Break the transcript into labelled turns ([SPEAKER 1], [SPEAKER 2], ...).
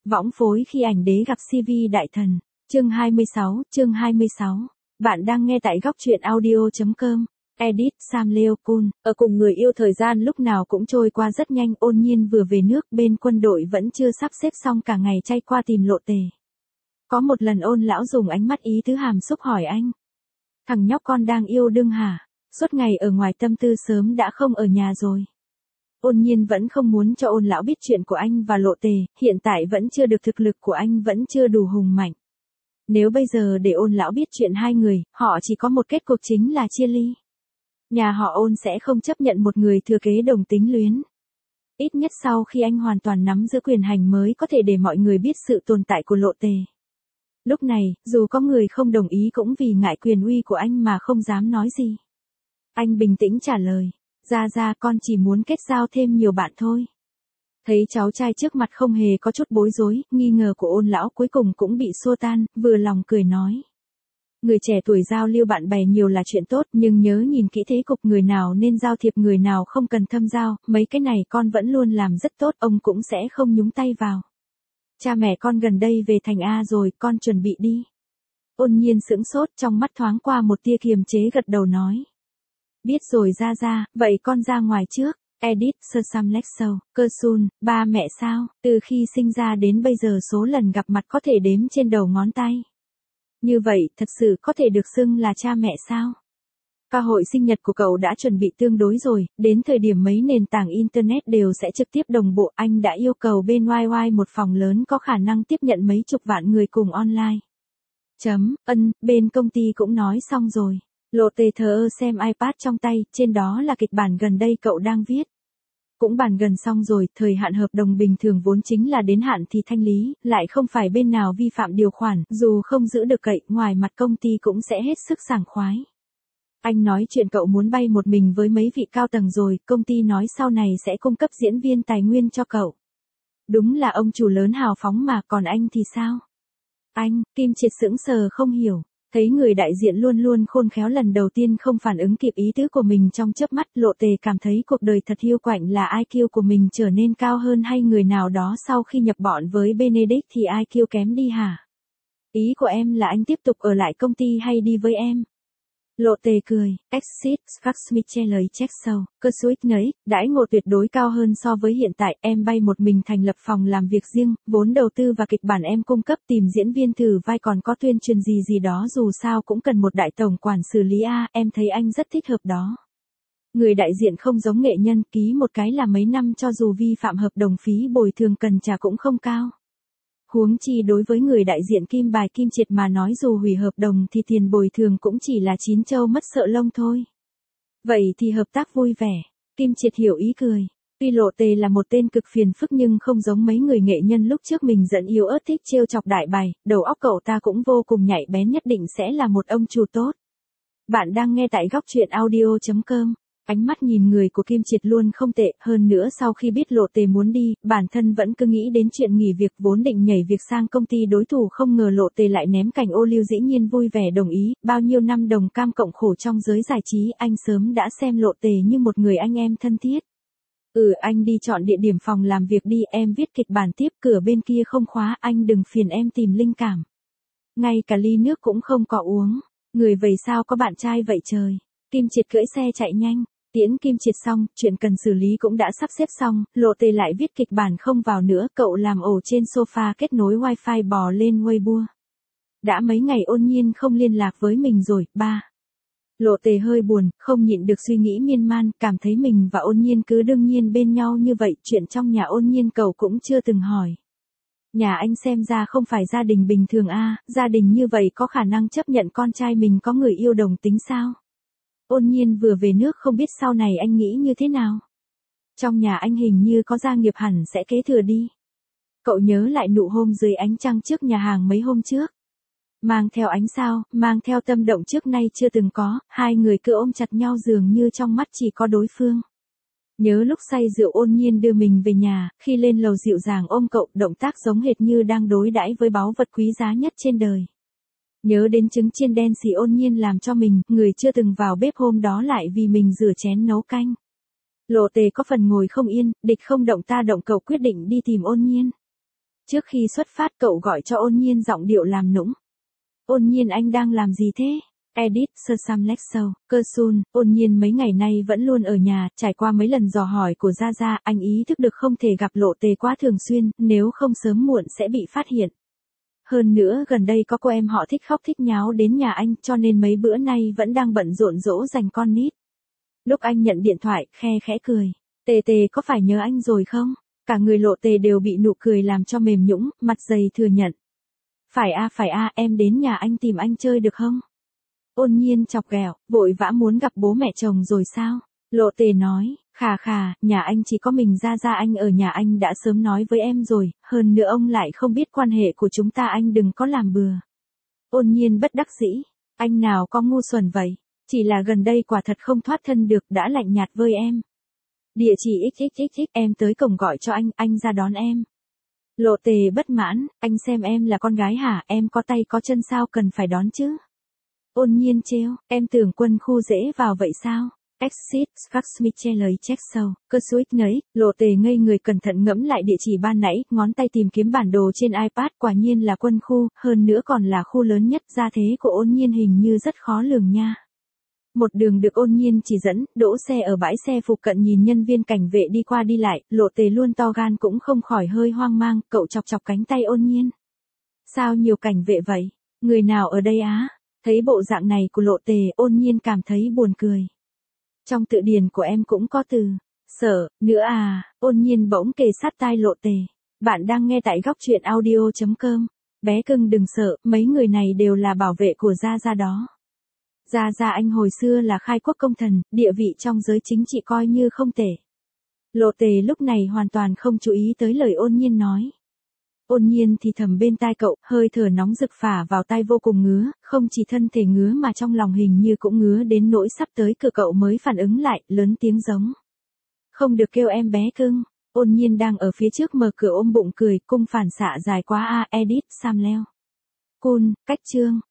[SPEAKER 1] Võng phối khi ảnh đế gặp CV đại thần. Chương 26. Bạn đang nghe tại góc truyện audio.com. Edit Sam Leopold. Ở cùng người yêu thời gian lúc nào cũng trôi qua rất nhanh. Ôn Nhiên vừa về nước, bên quân đội vẫn chưa sắp xếp xong, cả ngày chay qua tìm Lộ Tề. Có một lần Ôn lão dùng ánh mắt ý tứ hàm xúc hỏi anh. Thằng nhóc con đang yêu đương hả? Suốt ngày ở ngoài tâm tư sớm đã không ở nhà rồi. Ôn Nhiên vẫn không muốn cho Ôn lão biết chuyện của anh và Lộ Tề, hiện tại vẫn chưa được, thực lực của anh vẫn chưa đủ hùng mạnh. Nếu bây giờ để Ôn lão biết chuyện hai người, họ chỉ có một kết cục chính là chia ly. Nhà họ Ôn sẽ không chấp nhận một người thừa kế đồng tính luyến. Ít nhất sau khi anh hoàn toàn nắm giữ quyền hành mới có thể để mọi người biết sự tồn tại của Lộ Tề. Lúc này, dù có người không đồng ý cũng vì ngại quyền uy của anh mà không dám nói gì. Anh bình tĩnh trả lời. Ra con chỉ muốn kết giao thêm nhiều bạn thôi. Thấy cháu trai trước mặt không hề có chút bối rối, nghi ngờ của Ôn lão cuối cùng cũng bị xua tan, vừa lòng cười nói. Người trẻ tuổi giao lưu bạn bè nhiều là chuyện tốt, nhưng nhớ nhìn kỹ thế cục, người nào nên giao thiệp, người nào không cần thâm giao, mấy cái này con vẫn luôn làm rất tốt, ông cũng sẽ không nhúng tay vào. Cha mẹ con gần đây về thành A rồi, con chuẩn bị đi. Ôn Nhiên sững sốt, trong mắt thoáng qua một tia kiềm chế, gật đầu nói. Biết rồi ra, vậy con ra ngoài trước. Edit Sam Lexo, Cơ Sun, ba mẹ sao? Từ khi sinh ra đến bây giờ số lần gặp mặt có thể đếm trên đầu ngón tay. Như vậy, thật sự có thể được xưng là cha mẹ sao? Ca hội sinh nhật của cậu đã chuẩn bị tương đối rồi, đến thời điểm mấy nền tảng Internet đều sẽ trực tiếp đồng bộ. Anh đã yêu cầu bên YY một phòng lớn có khả năng tiếp nhận mấy chục vạn người cùng online. Bên công ty cũng nói xong rồi. Lộ Tề thờ ơ xem iPad trong tay, trên đó là kịch bản gần đây cậu đang viết. Cũng bàn gần xong rồi, thời hạn hợp đồng bình thường vốn chính là đến hạn thì thanh lý, lại không phải bên nào vi phạm điều khoản, dù không giữ được cậy, ngoài mặt công ty cũng sẽ hết sức sảng khoái. Anh nói chuyện cậu muốn bay một mình với mấy vị cao tầng rồi, công ty nói sau này sẽ cung cấp diễn viên tài nguyên cho cậu. Đúng là ông chủ lớn hào phóng mà, còn anh thì sao? Anh, Kim Triệt sững sờ không hiểu. Thấy người đại diện luôn luôn khôn khéo lần đầu tiên không phản ứng kịp ý tứ của mình trong chớp mắt, Lộ Tề cảm thấy cuộc đời thật hiu quạnh, là IQ của mình trở nên cao hơn hay người nào đó sau khi nhập bọn với Benedict thì IQ kém đi hả? Ý của em là anh tiếp tục ở lại công ty hay đi với em? Lộ Tề cười, Exit, Schwarzmichele check sâu, cơ suýt nấy, đãi ngộ tuyệt đối cao hơn so với hiện tại, em bay một mình thành lập phòng làm việc riêng, vốn đầu tư và kịch bản em cung cấp, tìm diễn viên thử vai, còn có tuyên truyền gì đó, dù sao cũng cần một đại tổng quản xử lý em thấy anh rất thích hợp đó. Người đại diện không giống nghệ nhân, ký một cái là mấy năm, cho dù vi phạm hợp đồng phí bồi thường cần trả cũng không cao. Huống chi đối với người đại diện Kim Bài Kim Triệt mà nói, dù hủy hợp đồng thì tiền bồi thường cũng chỉ là chín trâu mất sợ lông thôi. Vậy thì hợp tác vui vẻ. Kim Triệt hiểu ý cười. Tuy Lộ Tề là một tên cực phiền phức nhưng không giống mấy người nghệ nhân lúc trước mình giận yếu ớt thích trêu chọc đại bài, đầu óc cậu ta cũng vô cùng nhạy bén, nhất định sẽ là một ông chủ tốt. Bạn đang nghe tại góc truyện audio.com. Ánh mắt nhìn người của Kim Triệt luôn không tệ, hơn nữa sau khi biết Lộ Tề muốn đi, bản thân vẫn cứ nghĩ đến chuyện nghỉ việc, vốn định nhảy việc sang công ty đối thủ, không ngờ Lộ Tề lại ném cảnh ô liu, dĩ nhiên vui vẻ đồng ý, bao nhiêu năm đồng cam cộng khổ trong giới giải trí, anh sớm đã xem Lộ Tề như một người anh em thân thiết. Anh đi chọn địa điểm phòng làm việc đi, em viết kịch bản tiếp, cửa bên kia không khóa, anh đừng phiền em tìm linh cảm. Ngay cả ly nước cũng không có uống, người vậy sao có bạn trai vậy trời. Kim Triệt cưỡi xe chạy nhanh. Tiễn Kim Triệt xong, chuyện cần xử lý cũng đã sắp xếp xong, Lộ Tề lại viết kịch bản không vào nữa, cậu làm ổ trên sofa, kết nối wifi, bò lên Weibo. Đã mấy ngày Ôn Nhiên không liên lạc với mình rồi, ba. Lộ Tề hơi buồn, không nhịn được suy nghĩ miên man, cảm thấy mình và Ôn Nhiên cứ đương nhiên bên nhau như vậy, chuyện trong nhà Ôn Nhiên cậu cũng chưa từng hỏi. Nhà anh xem ra không phải gia đình bình thường gia đình như vậy có khả năng chấp nhận con trai mình có người yêu đồng tính sao? Ôn Nhiên vừa về nước không biết sau này anh nghĩ như thế nào. Trong nhà anh hình như có gia nghiệp hẳn sẽ kế thừa đi. Cậu nhớ lại nụ hôn dưới ánh trăng trước nhà hàng mấy hôm trước. Mang theo ánh sao, mang theo tâm động trước nay chưa từng có, hai người cứ ôm chặt nhau dường như trong mắt chỉ có đối phương. Nhớ lúc say rượu Ôn Nhiên đưa mình về nhà, khi lên lầu dịu dàng ôm cậu, động tác giống hệt như đang đối đãi với báu vật quý giá nhất trên đời. Nhớ đến trứng chiên đen xì Ôn Nhiên làm cho mình, người chưa từng vào bếp hôm đó lại vì mình rửa chén nấu canh. Lộ Tề có phần ngồi không yên, địch không động ta động, cậu quyết định đi tìm Ôn Nhiên. Trước khi xuất phát cậu gọi cho Ôn Nhiên giọng điệu làm nũng. Ôn Nhiên anh đang làm gì thế? Edit, Sơ Sam Lexo, Cơ Sun, Ôn Nhiên mấy ngày nay vẫn luôn ở nhà, trải qua mấy lần dò hỏi của Gia Gia, anh ý thức được không thể gặp Lộ Tề quá thường xuyên, nếu không sớm muộn sẽ bị phát hiện. Hơn nữa gần đây có cô em họ thích khóc thích nháo đến nhà anh cho nên mấy bữa nay vẫn đang bận rộn dỗ dành con nít. Lúc anh nhận điện thoại, khe khẽ cười. Tề Tề có phải nhớ anh rồi không? Cả người Lộ Tề đều bị nụ cười làm cho mềm nhũn, mặt dày thừa nhận. Phải a, em đến nhà anh tìm anh chơi được không? Ôn Nhiên chọc ghẹo, vội vã muốn gặp bố mẹ chồng rồi sao? Lộ Tề nói, khà, nhà anh chỉ có mình Gia Gia anh ở nhà anh đã sớm nói với em rồi, hơn nữa ông lại không biết quan hệ của chúng ta anh đừng có làm bừa. Ôn Nhiên bất đắc dĩ, anh nào có ngu xuẩn vậy, chỉ là gần đây quả thật không thoát thân được đã lạnh nhạt với em. Địa chỉ xxxx em tới cổng gọi cho anh ra đón em. Lộ Tề bất mãn, anh xem em là con gái hả, em có tay có chân sao cần phải đón chứ? Ôn Nhiên trêu, em tưởng quân khu dễ vào vậy sao? Exit, Skaxmichele check sâu, cơ suýt nấy, Lộ Tề ngây người cẩn thận ngẫm lại địa chỉ ban nãy, ngón tay tìm kiếm bản đồ trên iPad, quả nhiên là quân khu, hơn nữa còn là khu lớn nhất, gia thế của Ôn Nhiên hình như rất khó lường nha. Một đường được Ôn Nhiên chỉ dẫn, đỗ xe ở bãi xe phụ cận nhìn nhân viên cảnh vệ đi qua đi lại, Lộ Tề luôn to gan cũng không khỏi hơi hoang mang, cậu chọc chọc cánh tay Ôn Nhiên. Sao nhiều cảnh vệ vậy? Người nào ở đây á? Thấy bộ dạng này của Lộ Tề, Ôn Nhiên cảm thấy buồn cười. Trong tự điển của em cũng có từ sợ nữa à? Ôn Nhiên bỗng kề sát tai Lộ Tề. Bạn đang nghe tại góc truyện audio.com. Bé cưng đừng sợ, mấy người này đều là bảo vệ của Gia Gia đó. Gia Gia anh hồi xưa là khai quốc công thần, địa vị trong giới chính trị coi như không tệ. Lộ Tề lúc này hoàn toàn không chú ý tới lời Ôn Nhiên nói. Ôn Nhiên thì thầm bên tai cậu, hơi thở nóng rực phả vào tai vô cùng ngứa, không chỉ thân thể ngứa mà trong lòng hình như cũng ngứa đến nỗi sắp tới cửa cậu mới phản ứng lại, lớn tiếng giống. Không được kêu em bé cưng. Ôn Nhiên đang ở phía trước mở cửa ôm bụng cười, cung phản xạ dài quá a, edit, Sam leo. Cool, cách chương.